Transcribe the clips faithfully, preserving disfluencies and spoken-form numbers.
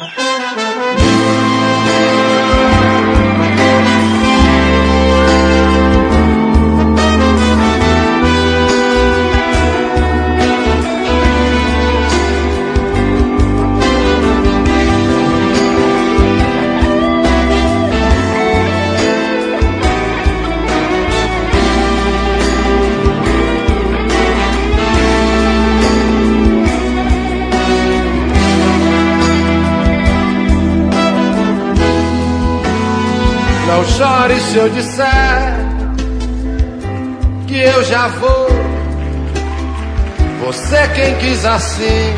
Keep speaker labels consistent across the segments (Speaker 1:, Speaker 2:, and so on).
Speaker 1: Não chore se eu disser que eu já vou. Você quem quis assim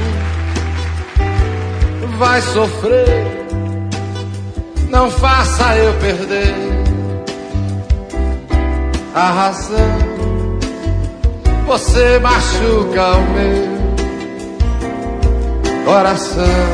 Speaker 1: vai sofrer. Não faça eu perder a razão. Você machuca o meu coração.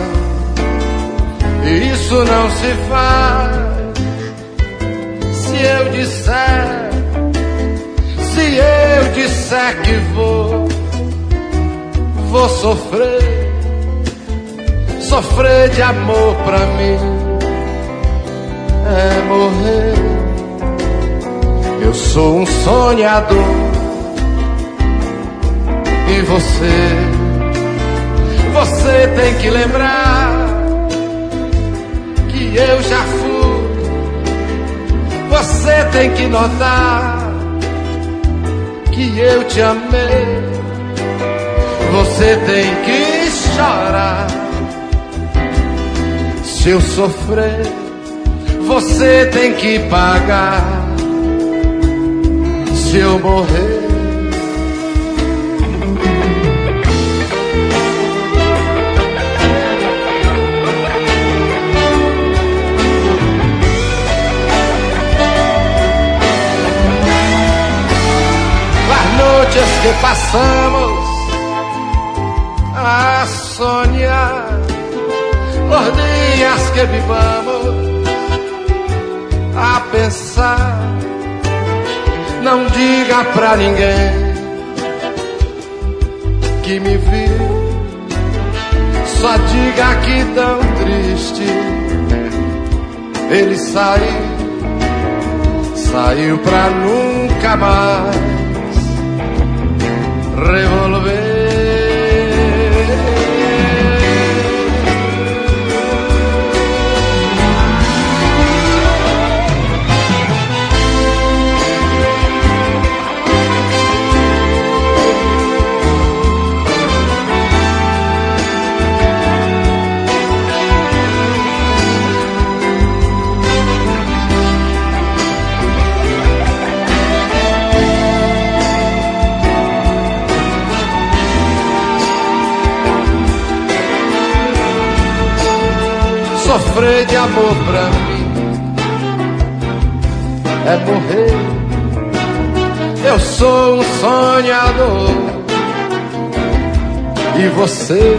Speaker 1: E isso não se faz. Se eu disser, se eu disser que vou, vou sofrer, sofrer de amor pra mim é morrer. Eu sou um sonhador e você, você tem que lembrar que eu já fui. Você tem que notar que eu te amei. Você tem que chorar. Se eu sofrer, você tem que pagar. Se eu morrer, noites que passamos a sonhar, gordinhas que vivamos a pensar. Não diga pra ninguém que me viu, só diga que tão triste ele saiu, saiu pra nunca mais revolver. Sofrer de amor pra mim é morrer. Eu sou um sonhador e você,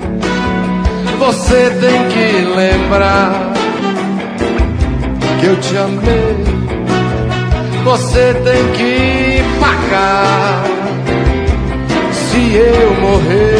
Speaker 1: você tem que lembrar que eu te amei. Você tem que pagar se eu morrer.